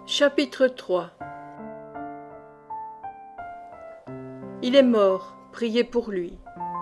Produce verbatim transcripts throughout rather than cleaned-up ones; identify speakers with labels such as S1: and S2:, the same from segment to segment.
S1: Chapitre trois. Il est mort, priez pour lui.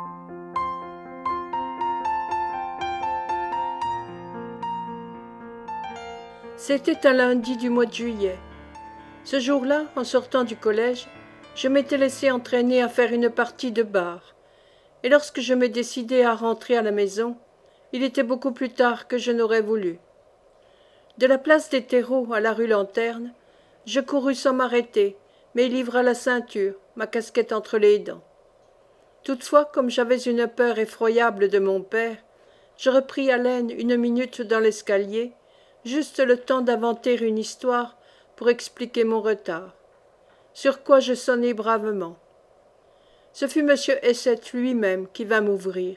S1: C'était un lundi du mois de juillet. Ce jour-là, en sortant du collège, je m'étais laissé entraîner à faire une partie de bar, et lorsque je me décidai à rentrer à la maison, il était beaucoup plus tard que je n'aurais voulu. De la place des terreaux à la rue Lanterne, je courus sans m'arrêter, mes livres à la ceinture, ma casquette entre les dents. Toutefois, comme j'avais une peur effroyable de mon père, je repris haleine une minute dans l'escalier, juste le temps d'inventer une histoire pour expliquer mon retard. Sur quoi je sonnai bravement. Ce fut M. Essette lui-même qui vint m'ouvrir.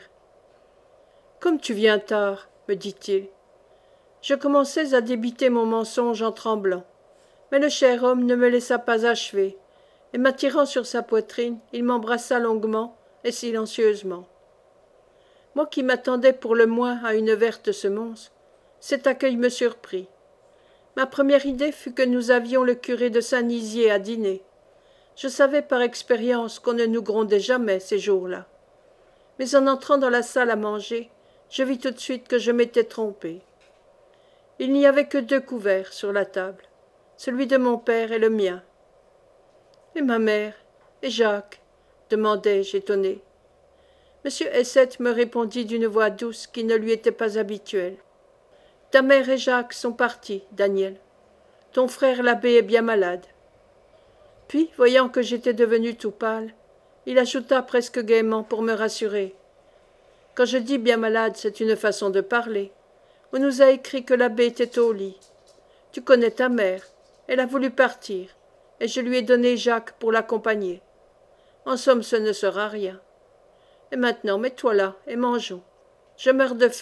S1: « Comme tu viens tard, » me dit-il. Je commençais à débiter mon mensonge en tremblant, mais le cher homme ne me laissa pas achever, et m'attirant sur sa poitrine, il m'embrassa longuement et silencieusement. Moi qui m'attendais pour le moins à une verte semonce, cet accueil me surprit. Ma première idée fut que nous avions le curé de Saint-Nizier à dîner. Je savais par expérience qu'on ne nous grondait jamais ces jours-là. Mais en entrant dans la salle à manger, je vis tout de suite que je m'étais trompé. Il n'y avait que deux couverts sur la table, celui de mon père et le mien. « Et ma mère? Et Jacques ?» demandai-je étonné. Monsieur Essette me répondit d'une voix douce qui ne lui était pas habituelle. « Ta mère et Jacques sont partis, Daniel. Ton frère l'abbé est bien malade. » Puis, voyant que j'étais devenu tout pâle, il ajouta presque gaiement pour me rassurer. « Quand je dis bien malade, c'est une façon de parler. On nous a écrit que l'abbé était au lit. Tu connais ta mère. Elle a voulu partir, et je lui ai donné Jacques pour l'accompagner. En somme, ce ne sera rien. Et maintenant, mets-toi là et mangeons. Je meurs de faim. »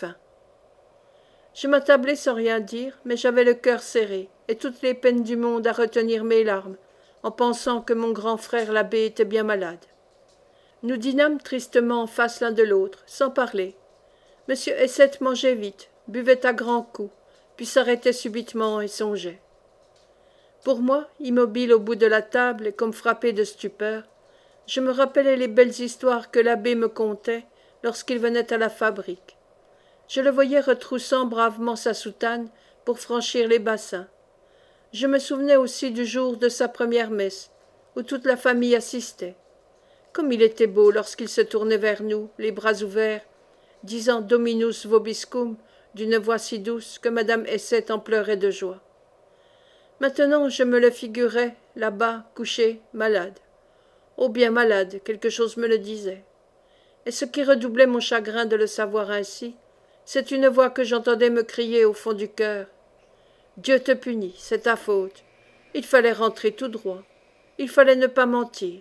S1: Je m'attablai sans rien dire, mais j'avais le cœur serré et toutes les peines du monde à retenir mes larmes, en pensant que mon grand frère l'abbé était bien malade. Nous dînâmes tristement en face l'un de l'autre, sans parler. Monsieur Essette mangeait vite, buvait à grands coups, puis s'arrêtait subitement et songeait. Pour moi, immobile au bout de la table et comme frappé de stupeur, je me rappelais les belles histoires que l'abbé me contait lorsqu'il venait à la fabrique. Je le voyais retroussant bravement sa soutane pour franchir les bassins. Je me souvenais aussi du jour de sa première messe, où toute la famille assistait. Comme il était beau lorsqu'il se tournait vers nous, les bras ouverts, disant Dominus vobiscum d'une voix si douce que madame Essette en pleurait de joie. Maintenant je me le figurais, là-bas, couché, malade. Oh bien malade, quelque chose me le disait. Et ce qui redoublait mon chagrin de le savoir ainsi, c'est une voix que j'entendais me crier au fond du cœur. Dieu te punit, c'est ta faute. Il fallait rentrer tout droit. Il fallait ne pas mentir.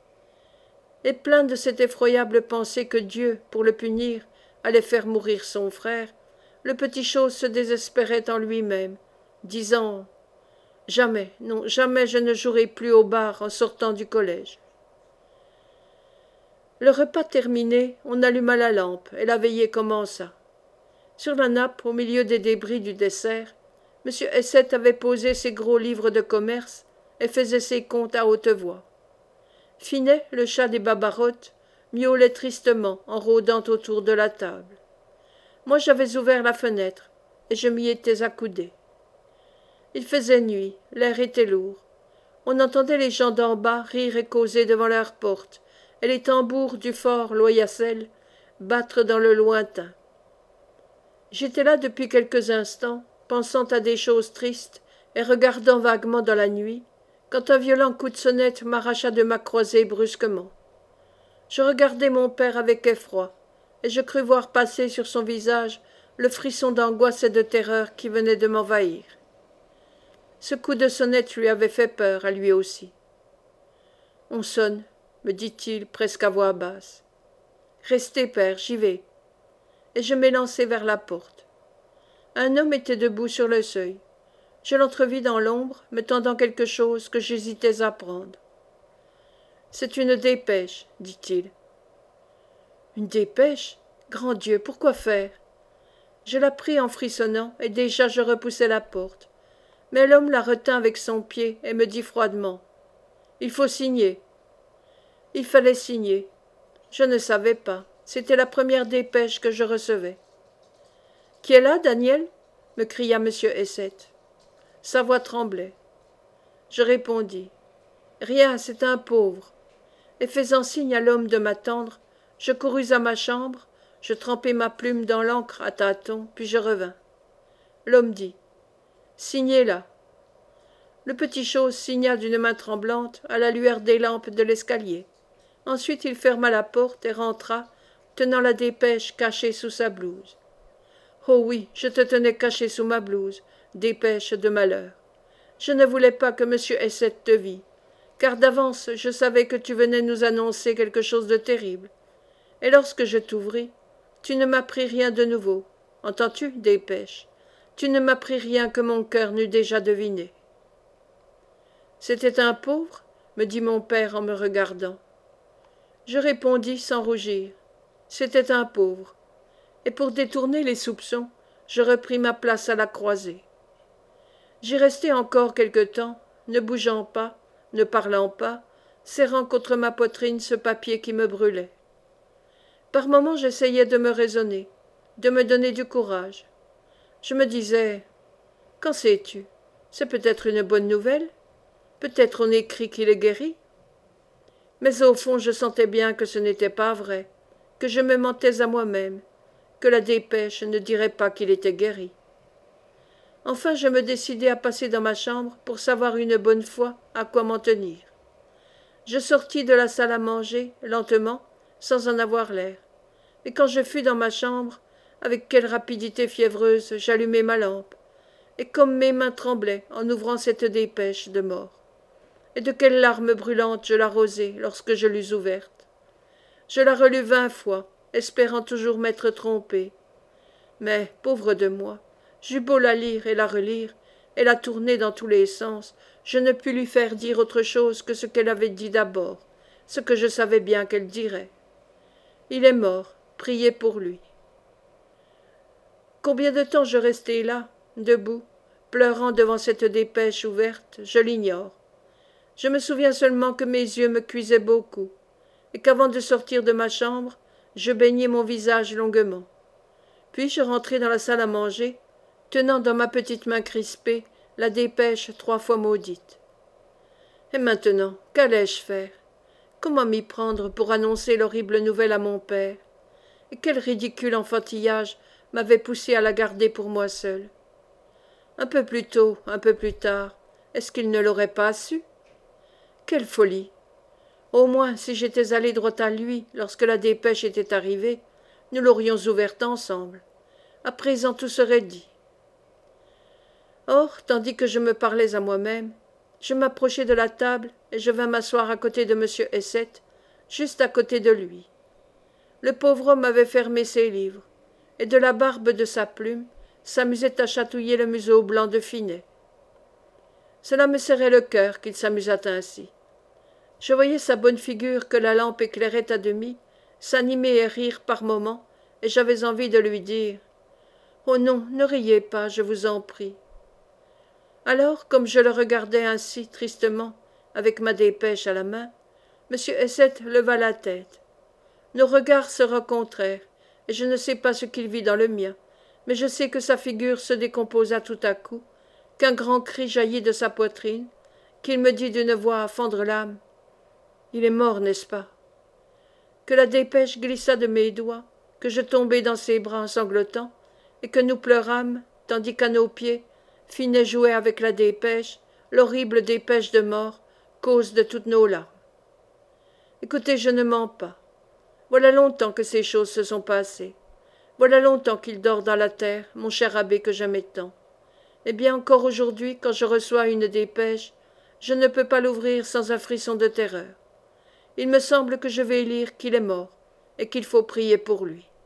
S1: Et plein de cette effroyable pensée que Dieu, pour le punir, allait faire mourir son frère, le petit chose se désespérait en lui-même, disant « Jamais, non, jamais je ne jouerai plus au bar en sortant du collège. » Le repas terminé, on alluma la lampe, et la veillée commença. Sur la nappe, au milieu des débris du dessert, M. Essette avait posé ses gros livres de commerce et faisait ses comptes à haute voix. Finet, le chat des Babarottes, miaulait tristement en rôdant autour de la table. Moi j'avais ouvert la fenêtre, et je m'y étais accoudé. Il faisait nuit, l'air était lourd. On entendait les gens d'en bas rire et causer devant leur porte, et les tambours du fort Loyacel battre dans le lointain. J'étais là depuis quelques instants, pensant à des choses tristes et regardant vaguement dans la nuit, quand un violent coup de sonnette m'arracha de ma croisée brusquement. Je regardai mon père avec effroi, et je crus voir passer sur son visage le frisson d'angoisse et de terreur qui venait de m'envahir. Ce coup de sonnette lui avait fait peur à lui aussi. « On sonne, » me dit-il presque à voix basse. « Restez, père, j'y vais. » Et je m'élançai vers la porte. Un homme était debout sur le seuil. Je l'entrevis dans l'ombre, me tendant quelque chose que j'hésitais à prendre. « C'est une dépêche, » dit-il. « Une dépêche? Grand Dieu, pourquoi faire ?» Je la pris en frissonnant, et déjà je repoussai la porte. Mais l'homme la retint avec son pied et me dit froidement: Il faut signer. Il fallait signer. Je ne savais pas. C'était la première dépêche que je recevais. Qui est là, Daniel? Me cria M. Essette. Sa voix tremblait. Je répondis: Rien, c'est un pauvre. Et faisant signe à l'homme de m'attendre, je courus à ma chambre, je trempai ma plume dans l'encre à tâtons, puis je revins. L'homme dit: Signez là. Le petit chose signa d'une main tremblante à la lueur des lampes de l'escalier. Ensuite il ferma la porte et rentra, tenant la dépêche cachée sous sa blouse. Oh oui, je te tenais caché sous ma blouse, dépêche de malheur. Je ne voulais pas que M. Essette te vît, car d'avance je savais que tu venais nous annoncer quelque chose de terrible. Et lorsque je t'ouvris, tu ne m'appris rien de nouveau. Entends-tu, dépêche? Tu ne m'appris rien que mon cœur n'eût déjà deviné. C'était un pauvre? Me dit mon père en me regardant. Je répondis sans rougir. C'était un pauvre. Et pour détourner les soupçons, je repris ma place à la croisée. J'y restai encore quelque temps, ne bougeant pas, ne parlant pas, serrant contre ma poitrine ce papier qui me brûlait. Par moments j'essayais de me raisonner, de me donner du courage. Je me disais: Qu'en sais-tu? C'est peut-être une bonne nouvelle? Peut-être on écrit qu'il est guéri? Mais au fond je sentais bien que ce n'était pas vrai, que je me mentais à moi-même, que la dépêche ne dirait pas qu'il était guéri. Enfin je me décidai à passer dans ma chambre pour savoir une bonne fois à quoi m'en tenir. Je sortis de la salle à manger, lentement, sans en avoir l'air. Et quand je fus dans ma chambre, avec quelle rapidité fiévreuse j'allumai ma lampe, et comme mes mains tremblaient en ouvrant cette dépêche de mort. Et de quelles larmes brûlantes je l'arrosai lorsque je l'eus ouverte. Je la relus vingt fois, espérant toujours m'être trompé. Mais, pauvre de moi, j'eus beau la lire et la relire, et la tourner dans tous les sens, je ne pus lui faire dire autre chose que ce qu'elle avait dit d'abord, ce que je savais bien qu'elle dirait. Il est mort, priez pour lui. Combien de temps je restai là, debout, pleurant devant cette dépêche ouverte, je l'ignore. Je me souviens seulement que mes yeux me cuisaient beaucoup, et qu'avant de sortir de ma chambre, je baignai mon visage longuement. Puis je rentrai dans la salle à manger, tenant dans ma petite main crispée la dépêche trois fois maudite. Et maintenant, qu'allais-je faire? Comment m'y prendre pour annoncer l'horrible nouvelle à mon père? Et quel ridicule enfantillage m'avait poussé à la garder pour moi seule? Un peu plus tôt, un peu plus tard, est-ce qu'il ne l'aurait pas su? Quelle folie! Au moins, si j'étais allée droit à lui lorsque la dépêche était arrivée, nous l'aurions ouverte ensemble. À présent tout serait dit. Or, tandis que je me parlais à moi-même, je m'approchai de la table et je vins m'asseoir à côté de M. Essette, juste à côté de lui. Le pauvre homme avait fermé ses livres, et de la barbe de sa plume s'amusait à chatouiller le museau blanc de Finet. Cela me serrait le cœur qu'il s'amusât ainsi. Je voyais sa bonne figure que la lampe éclairait à demi, s'animer et rire par moments, et j'avais envie de lui dire: « Oh non, ne riez pas, je vous en prie. » Alors, comme je le regardais ainsi tristement, avec ma dépêche à la main, M. Essette leva la tête. Nos regards se rencontrèrent, et je ne sais pas ce qu'il vit dans le mien, mais je sais que sa figure se décomposa tout à coup, qu'un grand cri jaillit de sa poitrine, qu'il me dit d'une voix à fendre l'âme: « Il est mort, n'est-ce pas ?» Que la dépêche glissa de mes doigts, que je tombai dans ses bras en sanglotant, et que nous pleurâmes, tandis qu'à nos pieds, Finet jouait avec la dépêche, l'horrible dépêche de mort, cause de toutes nos larmes. Écoutez, je ne mens pas. Voilà longtemps que ces choses se sont passées. Voilà longtemps qu'il dort dans la terre, mon cher abbé que j'aimais tant. Eh bien, encore aujourd'hui, quand je reçois une dépêche, je ne peux pas l'ouvrir sans un frisson de terreur. Il me semble que je vais lire qu'il est mort, et qu'il faut prier pour lui.